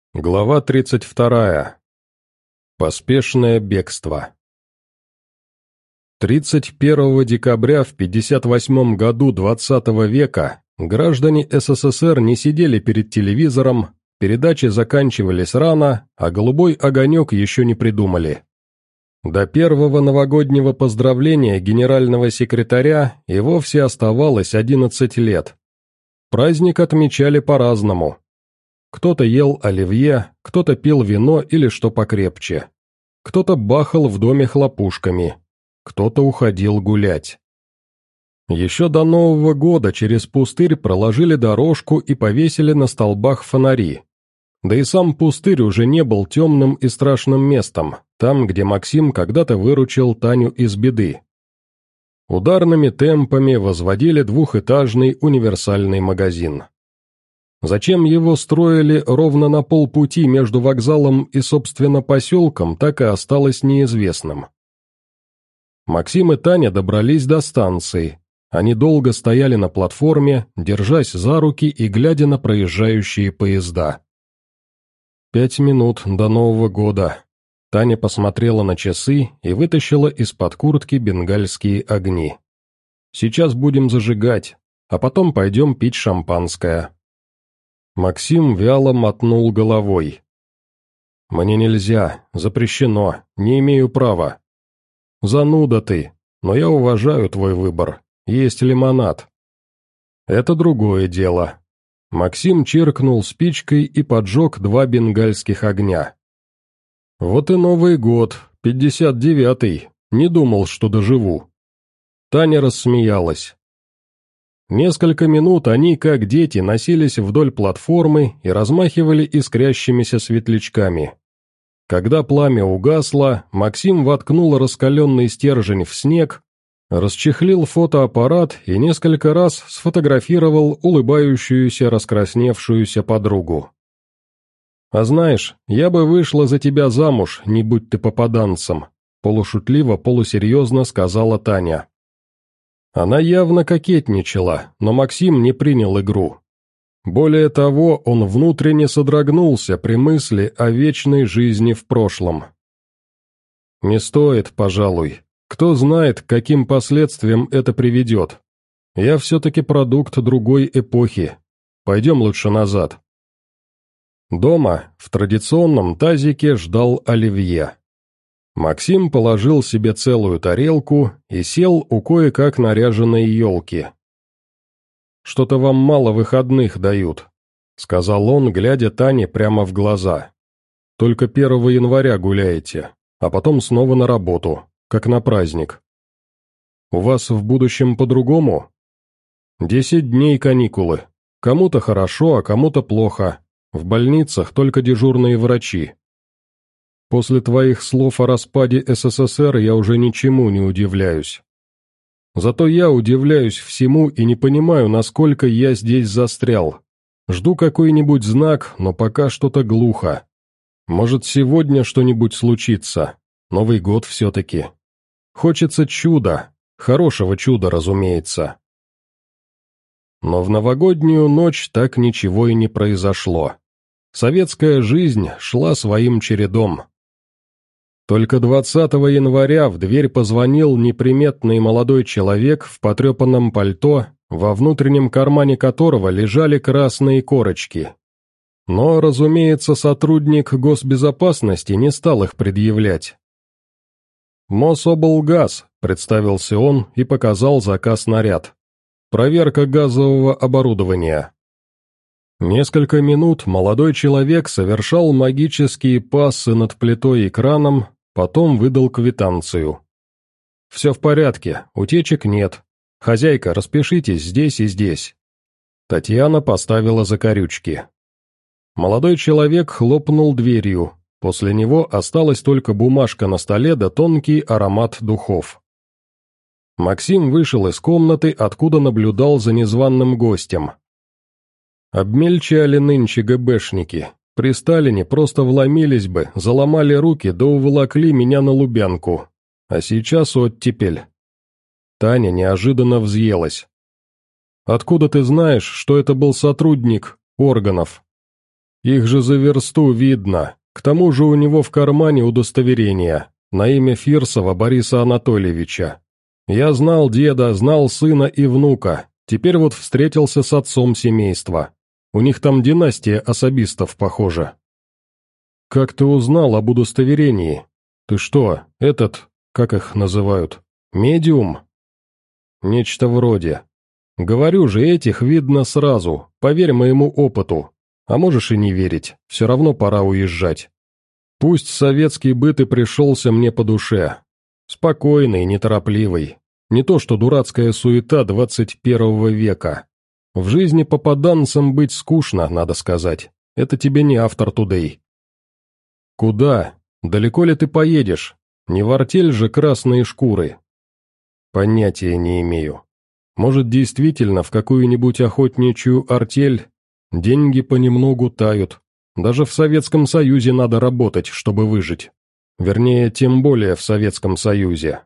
Глава 32. Поспешное бегство. 31 декабря в 58 году XX века граждане СССР не сидели перед телевизором, передачи заканчивались рано, а голубой огонек еще не придумали. До первого новогоднего поздравления генерального секретаря и вовсе оставалось 11 лет. Праздник отмечали по-разному. Кто-то ел оливье, кто-то пил вино или что покрепче. Кто-то бахал в доме хлопушками, кто-то уходил гулять. Еще до Нового года через пустырь проложили дорожку и повесили на столбах фонари. Да и сам пустырь уже не был темным и страшным местом, там, где Максим когда-то выручил Таню из беды. Ударными темпами возводили двухэтажный универсальный магазин. Зачем его строили ровно на полпути между вокзалом и, собственно, поселком, так и осталось неизвестным. Максим и Таня добрались до станции. Они долго стояли на платформе, держась за руки и глядя на проезжающие поезда. 5 минут до Нового года. Таня посмотрела на часы и вытащила из-под куртки бенгальские огни. «Сейчас будем зажигать, а потом пойдем пить шампанское». Максим вяло мотнул головой. «Мне нельзя, запрещено, не имею права». «Зануда ты, но я уважаю твой выбор, есть лимонад». «Это другое дело». Максим чиркнул спичкой и поджег 2 бенгальских огня. «Вот и Новый год, 59-й, не думал, что доживу». Таня рассмеялась. Несколько минут они, как дети, носились вдоль платформы и размахивали искрящимися светлячками. Когда пламя угасло, Максим воткнул раскаленный стержень в снег, расчехлил фотоаппарат и несколько раз сфотографировал улыбающуюся, раскрасневшуюся подругу. «А знаешь, я бы вышла за тебя замуж, не будь ты попаданцем», полушутливо, полусерьезно сказала Таня. Она явно кокетничала, но Максим не принял игру. Более того, он внутренне содрогнулся при мысли о вечной жизни в прошлом. «Не стоит, пожалуй. Кто знает, к каким последствиям это приведет. Я все-таки продукт другой эпохи. Пойдем лучше назад». Дома, в традиционном тазике, ждал оливье. Максим положил себе целую тарелку и сел у кое-как наряженной елки. «Что-то вам мало выходных дают», — сказал он, глядя Тане прямо в глаза. «Только 1 января гуляете, а потом снова на работу, как на праздник. У вас в будущем по-другому? 10 дней каникулы. Кому-то хорошо, а кому-то плохо. В больницах только дежурные врачи. После твоих слов о распаде СССР я уже ничему не удивляюсь. Зато я удивляюсь всему и не понимаю, насколько я здесь застрял. Жду какой-нибудь знак, но пока что-то глухо. Может, сегодня что-нибудь случится. Новый год все-таки. Хочется чуда, хорошего чуда, разумеется». Но в новогоднюю ночь так ничего и не произошло. Советская жизнь шла своим чередом. Только 20 января в дверь позвонил неприметный молодой человек в потрепанном пальто, во внутреннем кармане которого лежали красные корочки. Но, разумеется, сотрудник госбезопасности не стал их предъявлять. «Мособлгаз», — представился он и показал заказ-наряд. «Проверка газового оборудования». Несколько минут молодой человек совершал магические пассы над плитой и краном, потом выдал квитанцию. «Все в порядке, утечек нет. Хозяйка, распишитесь здесь и здесь». Татьяна поставила закорючки. Молодой человек хлопнул дверью, после него осталась только бумажка на столе да тонкий аромат духов. Максим вышел из комнаты, откуда наблюдал за незваным гостем. Обмельчали нынче ГБшники. При Сталине просто вломились бы, заломали руки да уволокли меня на Лубянку. А сейчас оттепель. Таня неожиданно взъелась. «Откуда ты знаешь, что это был сотрудник органов?» Их же за версту видно. К тому же у него в кармане удостоверение на имя Фирсова Бориса Анатольевича. Я знал деда, знал сына и внука, теперь вот встретился с отцом семейства. У них там династия особистов, похоже. Как ты узнал об удостоверении? Ты что, как их называют, медиум? Нечто вроде. Говорю же, этих видно сразу, поверь моему опыту. А можешь и не верить, все равно пора уезжать. Пусть советский быт и пришелся мне по душе. Спокойный, неторопливый. Не то что дурацкая суета 21 века. В жизни попаданцам быть скучно, надо сказать. Это тебе не автор Today. Куда? Далеко ли ты поедешь? Не в артель же красные шкуры. Понятия не имею. Может, действительно в какую-нибудь охотничью артель? Деньги понемногу тают. Даже в Советском Союзе надо работать, чтобы выжить. Вернее, тем более в Советском Союзе.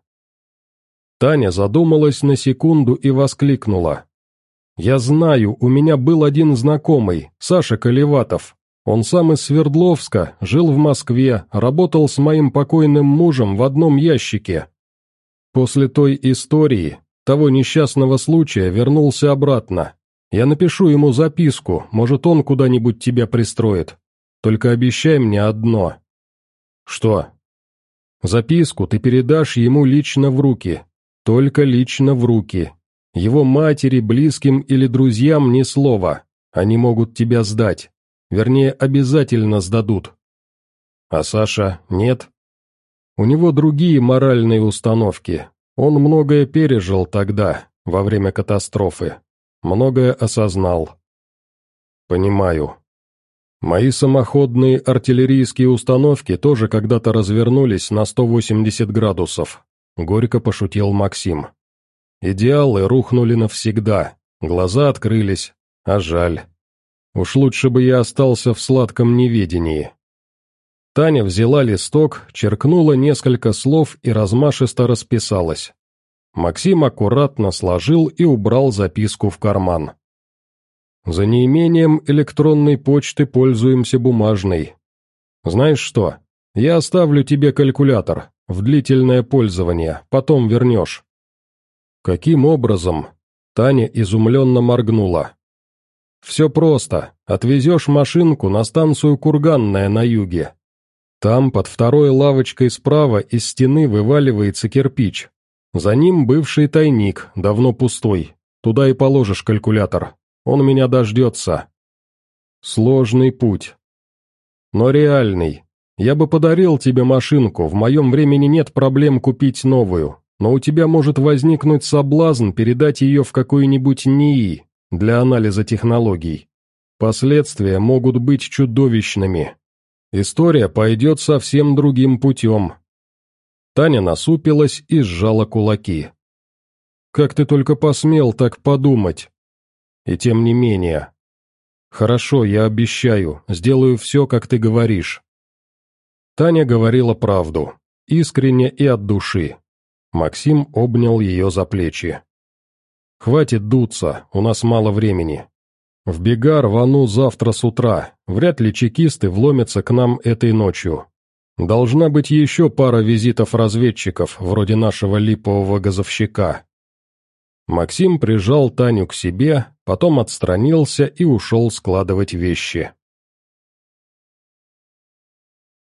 Таня задумалась на секунду и воскликнула. «Я знаю, у меня был один знакомый, Саша Колеватов. Он сам из Свердловска, жил в Москве, работал с моим покойным мужем в одном ящике. После той истории, того несчастного случая, вернулся обратно. Я напишу ему записку, может, он куда-нибудь тебя пристроит. Только обещай мне одно». «Что?» «Записку ты передашь ему лично в руки. Только лично в руки. Его матери, близким или друзьям ни слова. Они могут тебя сдать. Вернее, обязательно сдадут. А Саша нет? У него другие моральные установки. Он многое пережил тогда, во время катастрофы. Многое осознал. Понимаю. Мои самоходные артиллерийские установки тоже когда-то развернулись на 180 градусов. Горько пошутил Максим. Идеалы рухнули навсегда, глаза открылись, а жаль. Уж лучше бы я остался в сладком неведении. Таня взяла листок, черкнула несколько слов и размашисто расписалась. Максим аккуратно сложил и убрал записку в карман. За неимением электронной почты пользуемся бумажной. Знаешь что, я оставлю тебе калькулятор, в длительное пользование, потом вернешь. Каким образом? Таня изумленно моргнула. Все просто, отвезешь машинку на станцию Курганная на юге. Там под второй лавочкой справа из стены вываливается кирпич. За ним бывший тайник, давно пустой. Туда и положишь калькулятор. Он меня дождется. Сложный путь. Но реальный. Я бы подарил тебе машинку, в моем времени нет проблем купить новую, но у тебя может возникнуть соблазн передать ее в какой-нибудь НИИ для анализа технологий. Последствия могут быть чудовищными. История пойдет совсем другим путем. Таня насупилась и сжала кулаки. Как ты только посмел так подумать? И тем не менее. Хорошо, я обещаю, сделаю все, как ты говоришь. Таня говорила правду, искренне и от души. Максим обнял ее за плечи. «Хватит дуться, у нас мало времени. В бега рвану завтра с утра, вряд ли чекисты вломятся к нам этой ночью. Должна быть еще пара визитов разведчиков, вроде нашего липового газовщика». Максим прижал Таню к себе, потом отстранился и ушел складывать вещи.